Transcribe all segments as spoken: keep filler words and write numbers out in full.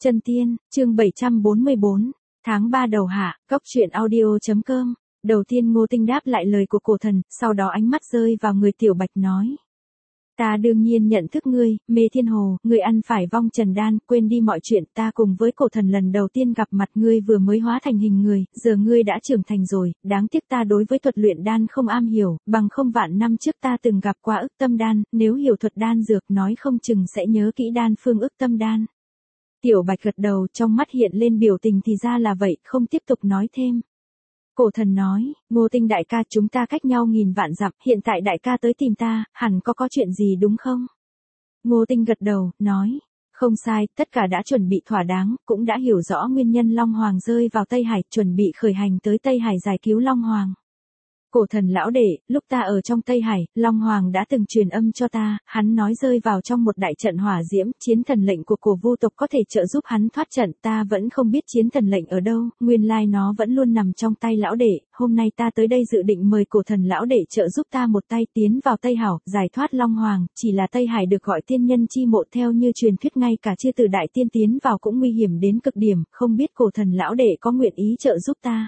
Chân Tiên, chương bảy trăm bốn mươi bốn, tháng ba đầu hạ, Cốc truyện audio.com. Đầu tiên Ngô Tinh đáp lại lời của cổ thần, sau đó ánh mắt rơi vào người Tiểu Bạch nói. Ta đương nhiên nhận thức ngươi, Mê Thiên Hồ, ngươi ăn phải vong trần đan, quên đi mọi chuyện, ta cùng với cổ thần lần đầu tiên gặp mặt ngươi vừa mới hóa thành hình người, giờ ngươi đã trưởng thành rồi, đáng tiếc ta đối với thuật luyện đan không am hiểu, bằng không vạn năm trước ta từng gặp qua ức tâm đan, nếu hiểu thuật đan dược nói không chừng sẽ nhớ kỹ đan phương ức tâm đan. Tiểu Bạch gật đầu, trong mắt hiện lên biểu tình thì ra là vậy, không tiếp tục nói thêm. Cổ thần nói, Ngô Tinh đại ca, chúng ta cách nhau nghìn vạn dặm, hiện tại đại ca tới tìm ta, hẳn có có chuyện gì đúng không? Ngô Tinh gật đầu, nói, không sai, tất cả đã chuẩn bị thỏa đáng, cũng đã hiểu rõ nguyên nhân Long Hoàng rơi vào Tây Hải, chuẩn bị khởi hành tới Tây Hải giải cứu Long Hoàng. Cổ thần lão đệ, lúc ta ở trong Tây Hải, Long Hoàng đã từng truyền âm cho ta, hắn nói rơi vào trong một đại trận hỏa diễm, chiến thần lệnh của cổ vô tộc có thể trợ giúp hắn thoát trận, ta vẫn không biết chiến thần lệnh ở đâu, nguyên lai nó vẫn luôn nằm trong tay lão đệ, hôm nay ta tới đây dự định mời cổ thần lão đệ trợ giúp ta một tay tiến vào Tây Hảo, giải thoát Long Hoàng, chỉ là Tây Hải được gọi tiên nhân chi mộ theo như truyền thuyết ngay cả chư tử đại tiên tiến vào cũng nguy hiểm đến cực điểm, không biết cổ thần lão đệ có nguyện ý trợ giúp ta.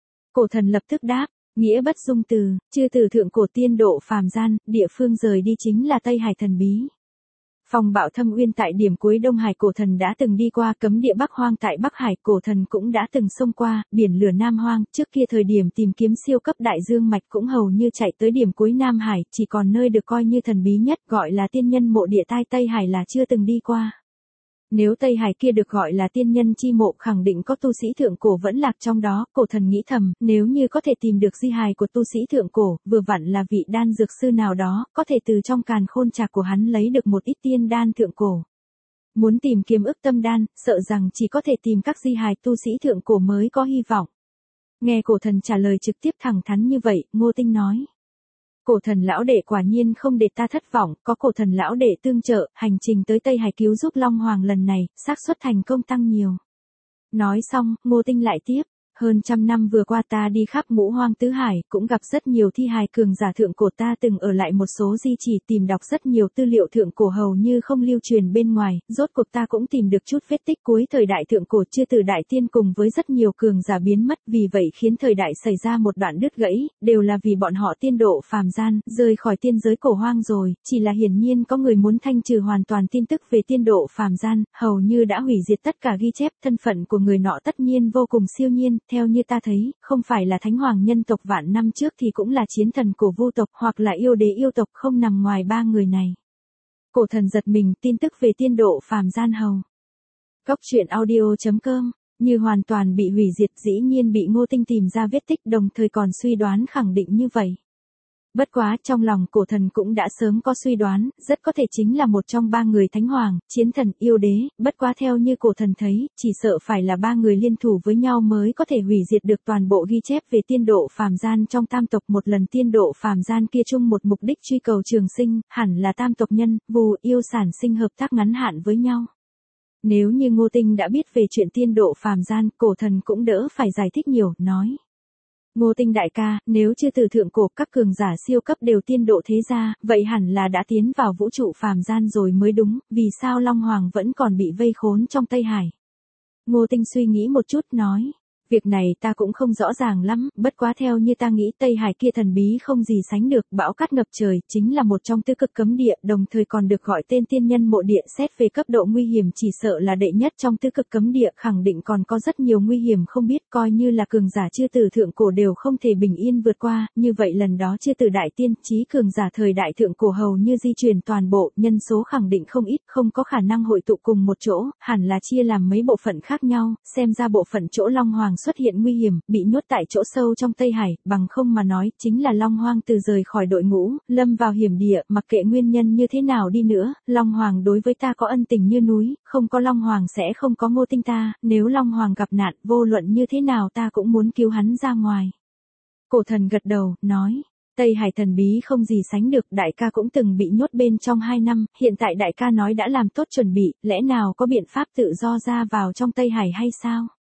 Cổ thần lập tức đáp. Nghĩa bất dung từ, chư từ thượng cổ tiên độ phàm gian, địa phương rời đi chính là Tây Hải thần bí. Phong bạo thâm uyên tại điểm cuối Đông Hải, cổ thần đã từng đi qua, cấm địa Bắc Hoang tại Bắc Hải, cổ thần cũng đã từng xông qua, biển lửa Nam Hoang, trước kia thời điểm tìm kiếm siêu cấp đại dương mạch cũng hầu như chạy tới điểm cuối Nam Hải, chỉ còn nơi được coi như thần bí nhất gọi là tiên nhân mộ địa tai Tây Hải là chưa từng đi qua. Nếu Tây Hải kia được gọi là tiên nhân chi mộ, khẳng định có tu sĩ thượng cổ vẫn lạc trong đó, cổ thần nghĩ thầm, nếu như có thể tìm được di hài của tu sĩ thượng cổ, vừa vặn là vị đan dược sư nào đó, có thể từ trong càn khôn trạc của hắn lấy được một ít tiên đan thượng cổ. Muốn tìm kiếm ức tâm đan, sợ rằng chỉ có thể tìm các di hài tu sĩ thượng cổ mới có hy vọng. Nghe cổ thần trả lời trực tiếp thẳng thắn như vậy, Ngô Tinh nói. Cổ thần lão đệ quả nhiên không để ta thất vọng, có cổ thần lão đệ tương trợ, hành trình tới Tây Hải cứu giúp Long Hoàng lần này, xác suất thành công tăng nhiều. Nói xong, Ngô Tinh lại tiếp, hơn trăm năm vừa qua ta đi khắp ngũ hoang tứ hải, cũng gặp rất nhiều thi hài cường giả thượng cổ, ta từng ở lại một số di chỉ tìm đọc rất nhiều tư liệu thượng cổ hầu như không lưu truyền bên ngoài, rốt cuộc ta cũng tìm được chút vết tích cuối thời đại thượng cổ chư tử đại tiên cùng với rất nhiều cường giả biến mất, vì vậy khiến thời đại xảy ra một đoạn đứt gãy, đều là vì bọn họ tiên độ phàm gian, rời khỏi tiên giới cổ hoang rồi, chỉ là hiển nhiên có người muốn thanh trừ hoàn toàn tin tức về tiên độ phàm gian, hầu như đã hủy diệt tất cả ghi chép, thân phận của người nọ tất nhiên vô cùng siêu nhiên. Theo như ta thấy, không phải là thánh hoàng nhân tộc vạn năm trước thì cũng là chiến thần cổ vô tộc hoặc là yêu đế yêu tộc, không nằm ngoài ba người này. Cổ thần giật mình, tin tức về tiên độ phàm gian hầu. Cốc truyện audio.com, như hoàn toàn bị hủy diệt, dĩ nhiên bị Ngô Tinh tìm ra vết tích, đồng thời còn suy đoán khẳng định như vậy. Bất quá, trong lòng cổ thần cũng đã sớm có suy đoán, rất có thể chính là một trong ba người thánh hoàng, chiến thần, yêu đế, bất quá theo như cổ thần thấy, chỉ sợ phải là ba người liên thủ với nhau mới có thể hủy diệt được toàn bộ ghi chép về tiên độ phàm gian trong tam tộc, một lần tiên độ phàm gian kia chung một mục đích truy cầu trường sinh, hẳn là tam tộc nhân, vù, yêu sản sinh hợp tác ngắn hạn với nhau. Nếu như Ngô Tinh đã biết về chuyện tiên độ phàm gian, cổ thần cũng đỡ phải giải thích nhiều, nói. Ngô Tinh đại ca, nếu chưa từ thượng cổ các cường giả siêu cấp đều tiên độ thế gia, vậy hẳn là đã tiến vào vũ trụ phàm gian rồi mới đúng, vì sao Long Hoàng vẫn còn bị vây khốn trong Tây Hải? Ngô Tinh suy nghĩ một chút nói. Việc này ta cũng không rõ ràng lắm, bất quá theo như ta nghĩ Tây Hải kia thần bí không gì sánh được, bão cát ngập trời, chính là một trong tứ cực cấm địa, đồng thời còn được gọi tên tiên nhân mộ địa, xét về cấp độ nguy hiểm chỉ sợ là đệ nhất trong tứ cực cấm địa, khẳng định còn có rất nhiều nguy hiểm không biết, coi như là cường giả chư tử thượng cổ đều không thể bình yên vượt qua, như vậy lần đó chư tử đại tiên, chí cường giả thời đại thượng cổ hầu như di chuyển toàn bộ, nhân số khẳng định không ít, không có khả năng hội tụ cùng một chỗ, hẳn là chia làm mấy bộ phận khác nhau, xem ra bộ phận chỗ Long Hoàng xuất hiện nguy hiểm, bị nhốt tại chỗ sâu trong Tây Hải, bằng không mà nói, chính là Long Hoàng từ rời khỏi đội ngũ, lâm vào hiểm địa, mặc kệ nguyên nhân như thế nào đi nữa, Long Hoàng đối với ta có ân tình như núi, không có Long Hoàng sẽ không có Ngô Tinh ta, nếu Long Hoàng gặp nạn, vô luận như thế nào ta cũng muốn cứu hắn ra ngoài. Cổ thần gật đầu, nói. Tây Hải thần bí không gì sánh được, đại ca cũng từng bị nhốt bên trong hai năm, hiện tại đại ca nói đã làm tốt chuẩn bị, lẽ nào có biện pháp tự do ra vào trong Tây Hải hay sao?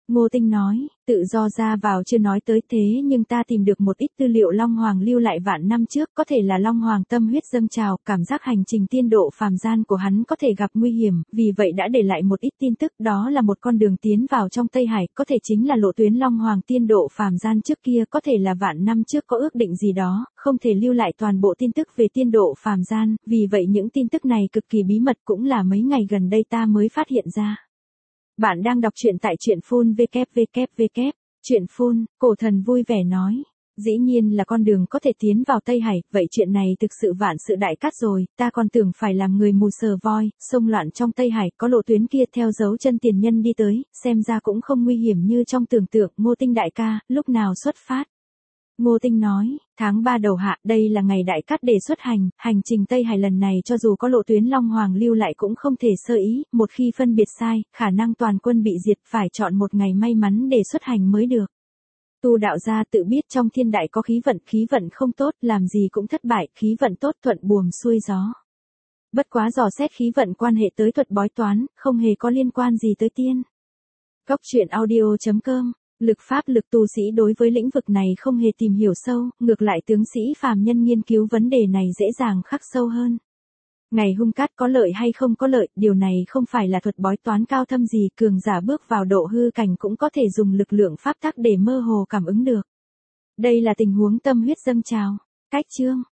Ngô Tinh nói, tự do ra vào chưa nói tới thế nhưng ta tìm được một ít tư liệu Long Hoàng lưu lại vạn năm trước, có thể là Long Hoàng tâm huyết dâng trào, cảm giác hành trình tiên độ phàm gian của hắn có thể gặp nguy hiểm, vì vậy đã để lại một ít tin tức, đó là một con đường tiến vào trong Tây Hải, có thể chính là lộ tuyến Long Hoàng tiên độ phàm gian trước kia, có thể là vạn năm trước có ước định gì đó, không thể lưu lại toàn bộ tin tức về tiên độ phàm gian, vì vậy những tin tức này cực kỳ bí mật, cũng là mấy ngày gần đây ta mới phát hiện ra. Bạn đang đọc truyện tại truyện phun vê kép vê kép vê kép, truyện phun, cổ thần vui vẻ nói. Dĩ nhiên là con đường có thể tiến vào Tây Hải, vậy chuyện này thực sự vạn sự đại cát rồi, ta còn tưởng phải làm người mù sờ voi, xông loạn trong Tây Hải, có lộ tuyến kia theo dấu chân tiền nhân đi tới, xem ra cũng không nguy hiểm như trong tưởng tượng. Ngô Tinh đại ca, lúc nào xuất phát? Ngô Tinh nói, tháng ba đầu hạ, đây là ngày đại cát đề xuất hành, hành trình Tây Hải lần này cho dù có lộ tuyến Long Hoàng lưu lại cũng không thể sơ ý, một khi phân biệt sai, khả năng toàn quân bị diệt, phải chọn một ngày may mắn để xuất hành mới được. Tu đạo gia tự biết trong thiên đại có khí vận, khí vận không tốt, làm gì cũng thất bại, khí vận tốt thuận buồm xuôi gió. Bất quá dò xét khí vận quan hệ tới thuật bói toán, không hề có liên quan gì tới tiên. Góc truyện audio chấm com. Lực pháp lực tu sĩ đối với lĩnh vực này không hề tìm hiểu sâu, ngược lại tướng sĩ phàm nhân nghiên cứu vấn đề này dễ dàng khắc sâu hơn. Ngày hung cát có lợi hay không có lợi, điều này không phải là thuật bói toán cao thâm gì, cường giả bước vào độ hư cảnh cũng có thể dùng lực lượng pháp tắc để mơ hồ cảm ứng được. Đây là tình huống tâm huyết dâng trào. Cách chương